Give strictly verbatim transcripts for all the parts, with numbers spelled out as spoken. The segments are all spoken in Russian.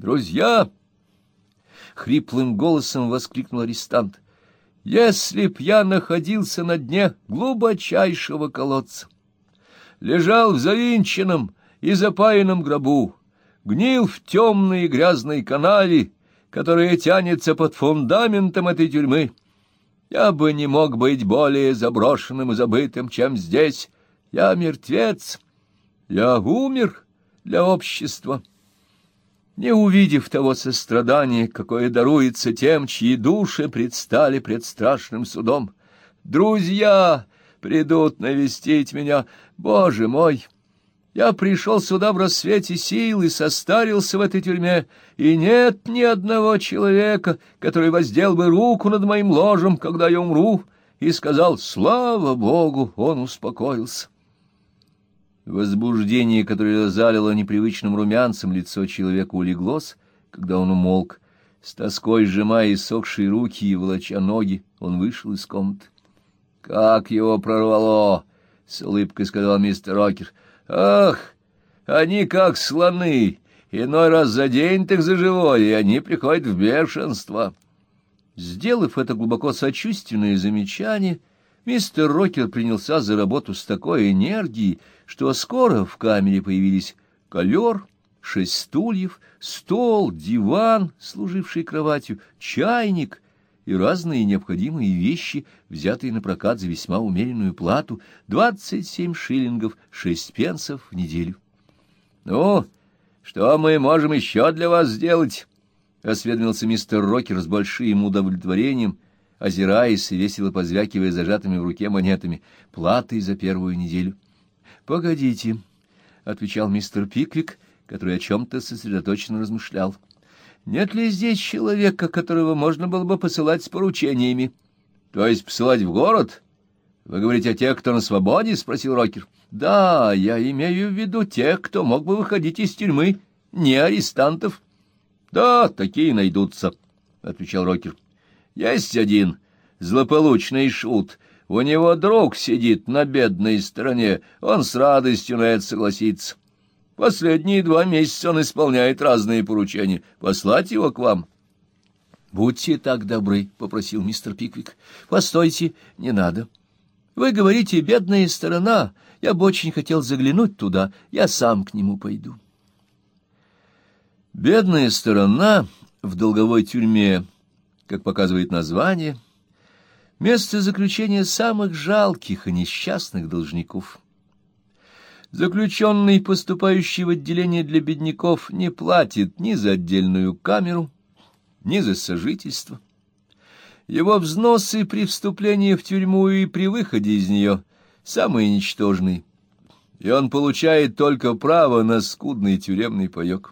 Друзья! — хриплым голосом воскликнул арестант. — Если б я находился на дне глубочайшего колодца, лежал в завинченном и запаянном гробу, гнил в темной и грязной канаве, которая тянется под фундаментом этой тюрьмы, я бы не мог быть более заброшенным и забытым, чем здесь. Я мертвец, я умер для общества, не увидев того сострадания, какое даруется тем, чьи души предстали пред страшным судом. Друзья придут навестить меня, Боже мой! Я пришел сюда в рассвете сил и состарился в этой тюрьме, и нет ни одного человека, который воздел бы руку над моим ложем, когда я умру, и сказал: «Слава Богу!» Он успокоился. Возбуждение, которое залило непривычным румянцем лицо человека, улеглось, когда он умолк. С тоской сжимая иссохшие руки и волоча ноги, он вышел из комнаты. — Как его прорвало! — с улыбкой сказал мистер Рокер. — Ах, они как слоны, иной раз за день так за живое, и они приходят в бешенство. Сделав это глубоко сочувственное замечание, мистер Рокер принялся за работу с такой энергией, что скоро в камере появились ковер, шесть стульев, стол, диван, служивший кроватью, чайник и разные необходимые вещи, взятые на прокат за весьма умеренную плату — двадцать семь шиллингов шесть пенсов в неделю. — Ну, что мы можем еще для вас сделать? — осведомился мистер Рокер с большим удовлетворением, озираясь и весело позвякивая зажатыми в руке монетами, платой за первую неделю. — Погодите, — отвечал мистер Пиквик, который о чем-то сосредоточенно размышлял. — Нет ли здесь человека, которого можно было бы посылать с поручениями? — То есть посылать в город? Вы говорите о тех, кто на свободе? — спросил Рокер. — Да, я имею в виду тех, кто мог бы выходить из тюрьмы, не арестантов. — Да, такие найдутся, — отвечал Рокер. — Есть один злополучный шут. У него друг сидит на бедной стороне, он с радостью на это согласится. Последние два месяца он исполняет разные поручения. Послать его к вам? — Будьте так добры, — попросил мистер Пиквик. — Постойте, не надо. Вы говорите, бедная сторона. Я бы очень хотел заглянуть туда. Я сам к нему пойду. Бедная сторона в долговой тюрьме, как показывает название, место заключения самых жалких и несчастных должников. Заключенный, поступающий в отделение для бедняков, не платит ни за отдельную камеру, ни за сожительство. Его взносы при вступлении в тюрьму и при выходе из нее самые ничтожные, и он получает только право на скудный тюремный паёк.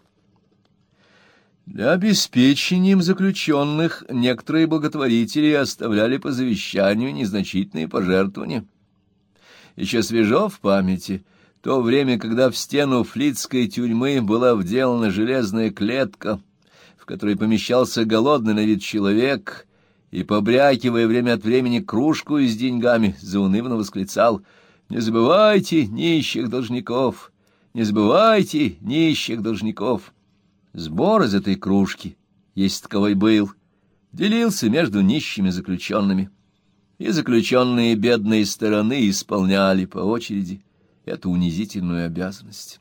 Для обеспечения им заключенных некоторые благотворители оставляли по завещанию незначительные пожертвования. Еще свежо в памяти то время, когда в стену флицкой тюрьмы была вделана железная клетка, в которой помещался голодный на вид человек, и, побрякивая время от времени кружку с деньгами, заунывно восклицал: «Не забывайте нищих должников! Не забывайте нищих должников!» Сбор из этой кружки, если таковой был, делился между нищими заключенными, и заключенные бедные стороны исполняли по очереди эту унизительную обязанность.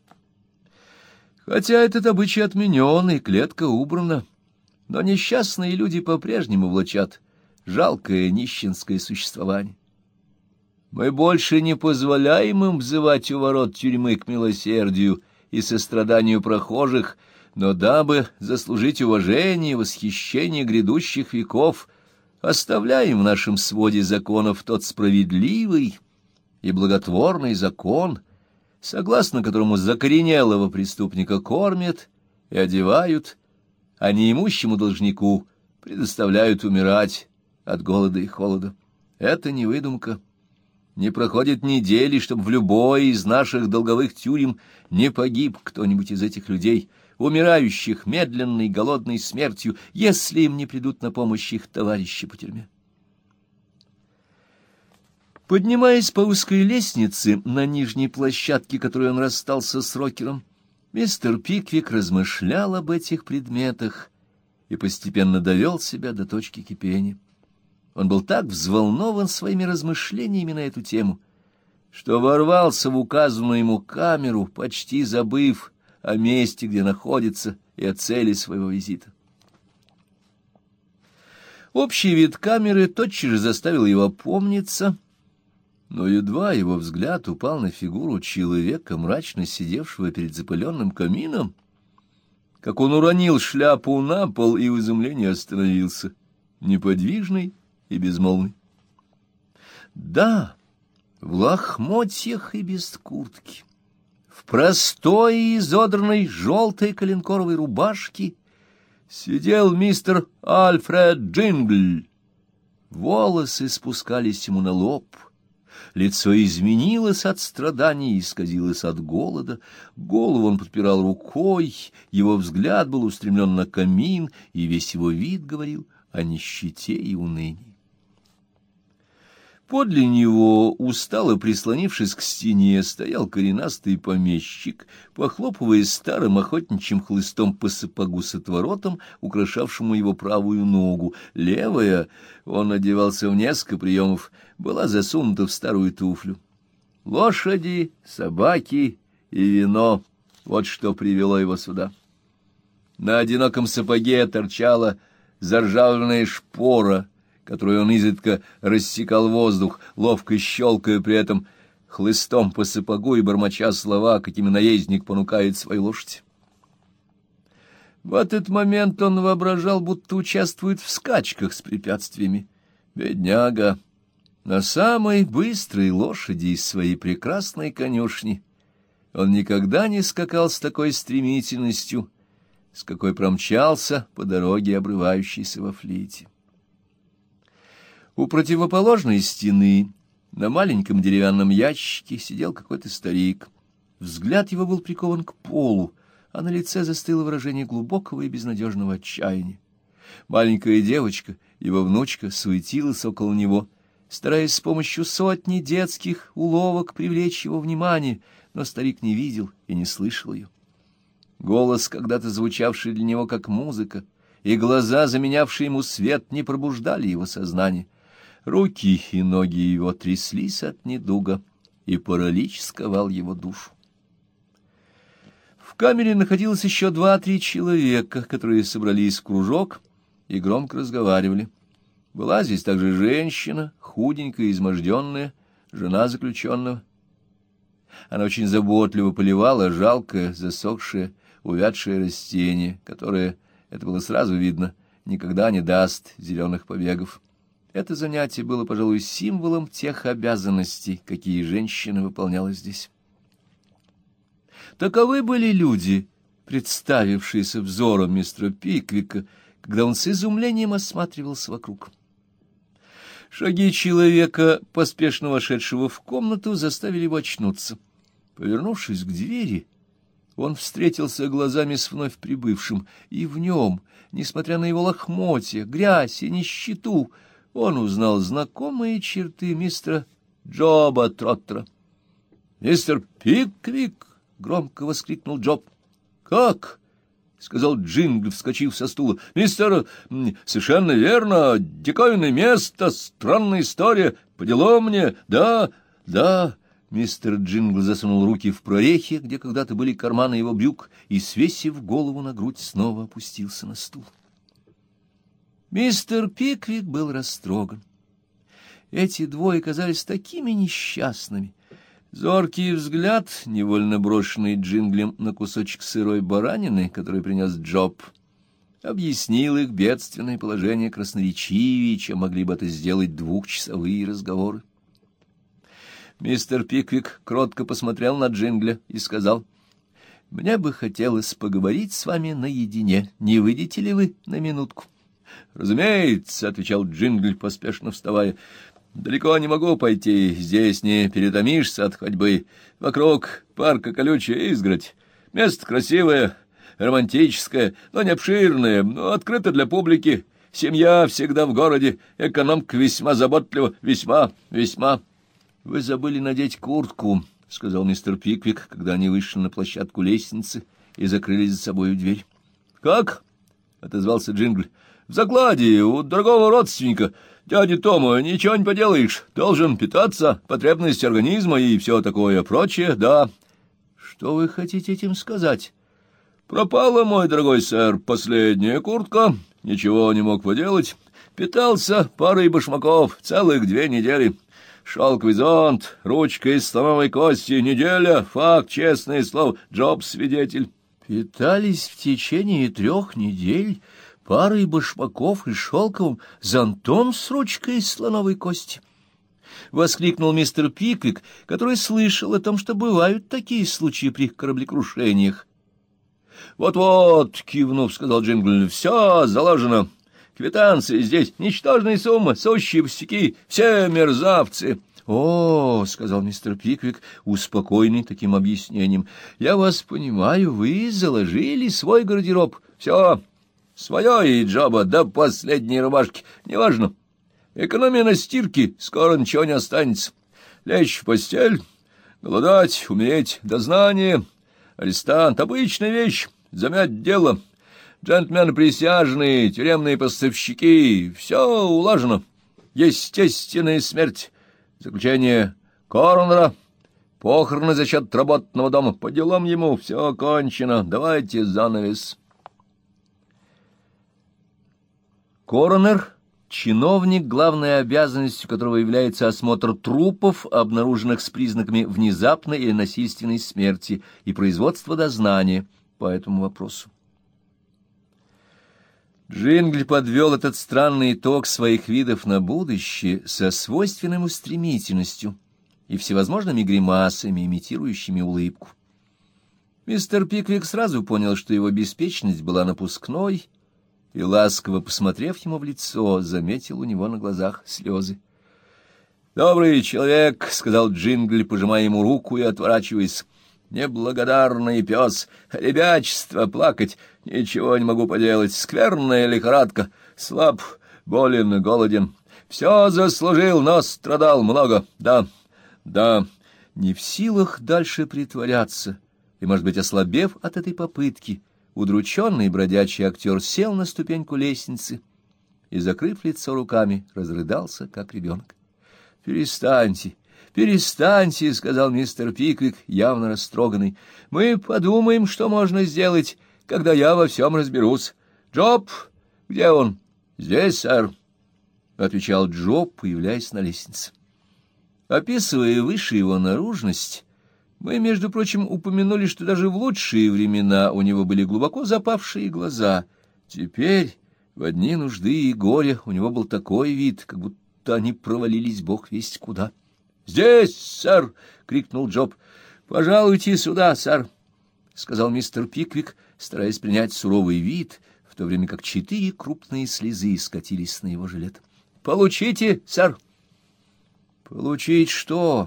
Хотя этот обычай отменен и клетка убрана, но несчастные люди по-прежнему влачат жалкое нищенское существование. Мы больше не позволяем им взывать у ворот тюрьмы к милосердию и состраданию прохожих, но дабы заслужить уважение и восхищение грядущих веков, оставляем в нашем своде законов тот справедливый и благотворный закон, согласно которому закоренелого преступника кормят и одевают, а неимущему должнику предоставляют умирать от голода и холода. Это не выдумка. Не проходит недели, чтобы в любой из наших долговых тюрем не погиб кто-нибудь из этих людей, умирающих медленной голодной смертью, если им не придут на помощь их товарищи по тюрьме. Поднимаясь по узкой лестнице на нижней площадке, которой он расстался с Рокером, Мистер Пиквик размышлял об этих предметах и постепенно довел себя до точки кипения. Он был так взволнован своими размышлениями на эту тему, что ворвался в указанную ему камеру, почти забыв о месте, где находится, и о цели своего визита. Общий вид камеры тотчас же заставил его опомниться, но едва его взгляд упал на фигуру человека, мрачно сидевшего перед запыленным камином, как он уронил шляпу на пол и в изумлении остановился, неподвижный и безмолвный. Да, в лохмотьях и без куртки, в простой и изодранной желтой коленкоровой рубашке сидел мистер Альфред Джингль. Волосы спускались ему на лоб, лицо изменилось от страданий и исказилось от голода, голову он подпирал рукой, его взгляд был устремлен на камин, и весь его вид говорил о нищете и унынии. Подле него, устало прислонившись к стене, стоял коренастый помещик, похлопывая старым охотничьим хлыстом по сапогу с отворотом, украшавшему его правую ногу. Левая, он одевался в несколько приемов, была засунута в старую туфлю. Лошади, собаки и вино — вот что привело его сюда. На одиноком сапоге торчала заржавленная шпора, которую он изредка рассекал воздух, ловко щелкая при этом хлыстом по сапогу и бормоча слова, какими наездник понукает свою лошадь. В этот момент он воображал, будто участвует в скачках с препятствиями. Бедняга! На самой быстрой лошади из своей прекрасной конюшни он никогда не скакал с такой стремительностью, с какой промчался по дороге, обрывающейся во Флите. У противоположной стены на маленьком деревянном ящике сидел какой-то старик. Взгляд его был прикован к полу, а на лице застыло выражение глубокого и безнадежного отчаяния. Маленькая девочка, его внучка, суетилась около него, стараясь с помощью сотни детских уловок привлечь его внимание, но старик не видел и не слышал ее. Голос, когда-то звучавший для него как музыка, и глаза, заменявшие ему свет, не пробуждали его сознание. Руки и ноги его тряслись от недуга, и паралич сковал его душу. В камере находилось еще два-три человека, которые собрались в кружок и громко разговаривали. Была здесь также женщина, худенькая и изможденная, жена заключенного. Она очень заботливо поливала жалкое, засохшее, увядшее растение, которое, это было сразу видно, никогда не даст зеленых побегов. Это занятие было, пожалуй, символом тех обязанностей, какие женщина выполняла здесь. Таковы были люди, представившиеся взором мистера Пиквика, когда он с изумлением осматривался вокруг. Шаги человека, поспешно вошедшего в комнату, заставили его очнуться. Повернувшись к двери, он встретился глазами с вновь прибывшим, и в нем, несмотря на его лохмотья, грязь и нищету, он узнал знакомые черты мистера Джоба Троттера. «Мистер Пиквик!» — громко воскликнул Джоб. «Как?» — сказал Джингл, вскочив со стула. «Мистер... Совершенно верно. Диковинное место, странная история. По делам мне. Да, да...» Мистер Джингл засунул руки в прорехи, где когда-то были карманы его брюк, и, свесив голову на грудь, снова опустился на стул. Мистер Пиквик был растроган. Эти двое казались такими несчастными. Зоркий взгляд, невольно брошенный Джинглем на кусочек сырой баранины, который принес Джоб, объяснил их бедственное положение красноречивее, чем могли бы это сделать двухчасовые разговоры. Мистер Пиквик кротко посмотрел на Джингля и сказал: «Мне бы хотелось поговорить с вами наедине. Не выйдете ли вы на минутку?» «Разумеется», — отвечал Джингль, поспешно вставая. «Далеко не могу пойти, здесь не перетомишься от ходьбы. Вокруг парка колючая изгородь. Место красивое, романтическое, но не обширное, но открыто для публики. Семья всегда в городе, экономка весьма заботлива, весьма, весьма». «Вы забыли надеть куртку», — сказал мистер Пиквик, когда они вышли на площадку лестницы, и закрыли за собою дверь. — Как? — отозвался Джингл. — В закладе у дорогого родственника, дяди Тома, ничего не поделаешь. Должен питаться, потребность организма и все такое прочее, да. — Что вы хотите этим сказать? — Пропала, мой дорогой сэр, последняя куртка, ничего не мог поделать. Питался парой башмаков целых две недели. Шелковый зонт, ручка из слоновой кости, неделя, факт, честное слово, Джоб свидетель. Питались в течение трех недель парой башмаков и шелковым зонтом с ручкой из слоновой кости. Воскликнул мистер Пиквик, который слышал о том, что бывают такие случаи при кораблекрушениях. «Вот-вот», — кивнув, сказал Джингл, — «все заложено. Квитанции здесь, ничтожная сумма, сущие пустяки, все мерзавцы». «О, — сказал мистер Пиквик, успокоенный таким объяснением, — я вас понимаю, вы заложили свой гардероб. Все, свое и Джоба до последней рубашки, неважно. Экономия на стирке, скоро ничего не останется. Лечь в постель, голодать, умереть, дознание, арестант — обычная вещь, замять дело». Джентльмены присяжные, тюремные поставщики, все улажено. Естественная смерть, заключение коронера, похороны за счет работного дома. По делам ему все кончено. Давайте занавес. Коронер — чиновник, главной обязанностью которого является осмотр трупов, обнаруженных с признаками внезапной или насильственной смерти, и производство дознания по этому вопросу. Джингл подвел этот странный итог своих видов на будущее со свойственной ему стремительностью и всевозможными гримасами, имитирующими улыбку. Мистер Пиквик сразу понял, что его беспечность была напускной, и, ласково посмотрев ему в лицо, заметил у него на глазах слезы. — Добрый человек, — сказал Джингл, пожимая ему руку и отворачиваясь. — Неблагодарный пес, ребячество, плакать, ничего не могу поделать, скверная лихорадка, слаб, болен, голоден. Все заслужил, но страдал много, да, да. Не в силах дальше притворяться, и, может быть, ослабев от этой попытки, удрученный бродячий актер сел на ступеньку лестницы и, закрыв лицо руками, разрыдался, как ребенок. — Перестаньте, перестаньте, — сказал мистер Пиквик, явно растроганный. — Мы подумаем, что можно сделать, когда я во всем разберусь. Джоб, где он? — Здесь, сэр, — отвечал Джоб, появляясь на лестнице. Описывая выше его наружность, мы, между прочим, упомянули, что даже в лучшие времена у него были глубоко запавшие глаза. Теперь, в одни нужды и горе, у него был такой вид, как будто они провалились бог весть куда. — Здесь, сэр! — крикнул Джоб. — Пожалуйте сюда, сэр! — сказал мистер Пиквик, стараясь принять суровый вид, в то время как четыре крупные слезы скатились на его жилет. — Получите, сэр! — Получить что?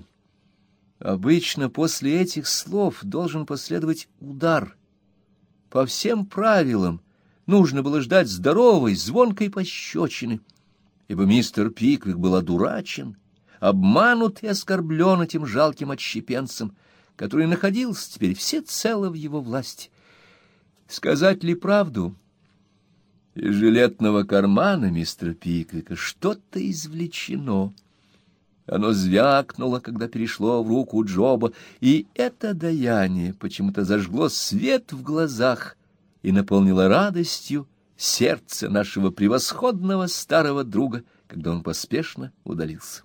Обычно после этих слов должен последовать удар. По всем правилам нужно было ждать здоровой, звонкой пощечины, ибо мистер Пиквик был одурачен, обманут и оскорблен этим жалким отщепенцем, который находился теперь всецело в его власти. Сказать ли правду? Из жилетного кармана мистера Пиквика что-то извлечено. Оно звякнуло, когда перешло в руку Джоба, и это даяние почему-то зажгло свет в глазах и наполнило радостью сердце нашего превосходного старого друга, когда он поспешно удалился.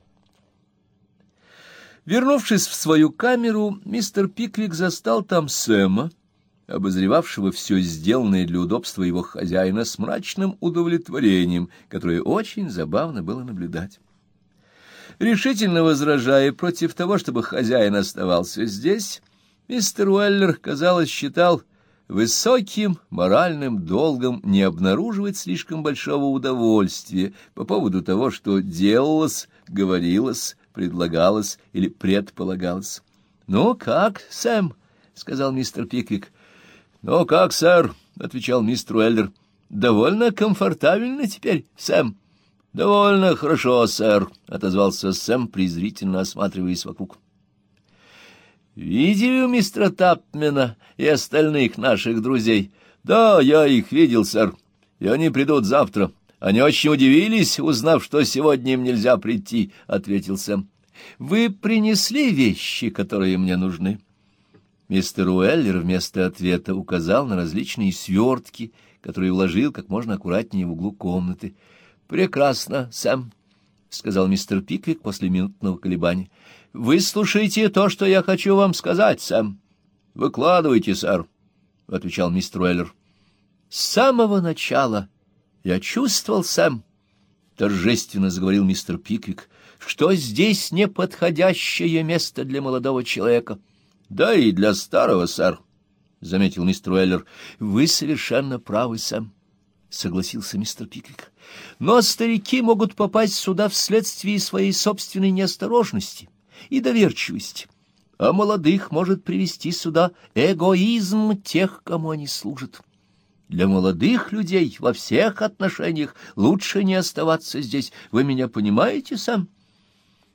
Вернувшись в свою камеру, мистер Пиквик застал там Сэма, обозревавшего все сделанное для удобства его хозяина с мрачным удовлетворением, которое очень забавно было наблюдать. Решительно возражая против того, чтобы хозяин оставался здесь, мистер Уэллер, казалось, считал высоким моральным долгом не обнаруживать слишком большого удовольствия по поводу того, что делалось, говорилось, предлагалось или предполагалось. — Ну как, Сэм? — сказал мистер Пиквик. — Ну как, сэр? — отвечал мистер Уэллер. — Довольно комфортабельно теперь, Сэм. — Довольно хорошо, сэр, — отозвался Сэм, презрительно осматриваясь вокруг. — Видели у мистера Тапмена и остальных наших друзей? Да, я их видел, сэр, и они придут завтра. Они очень удивились, узнав, что сегодня им нельзя прийти, — ответил Сэм. Вы принесли вещи, которые мне нужны? Мистер Уэллер вместо ответа указал на различные свертки, которые уложил как можно аккуратнее в углу комнаты. — Прекрасно, Сэм, — сказал мистер Пиквик после минутного колебания. — Выслушайте то, что я хочу вам сказать, Сэм. — Выкладывайте, сэр, — отвечал мистер Уэллер. — С самого начала я чувствовал, Сэм, — торжественно заговорил мистер Пиквик, — что здесь неподходящее место для молодого человека. — Да и для старого, сэр, — заметил мистер Уэллер. — Вы совершенно правы, Сэм, — согласился мистер Пиквик. — Но старики могут попасть сюда вследствие своей собственной неосторожности и доверчивости, а молодых может привести сюда эгоизм тех, кому они служат. Для молодых людей во всех отношениях лучше не оставаться здесь. Вы меня понимаете, Сэм? —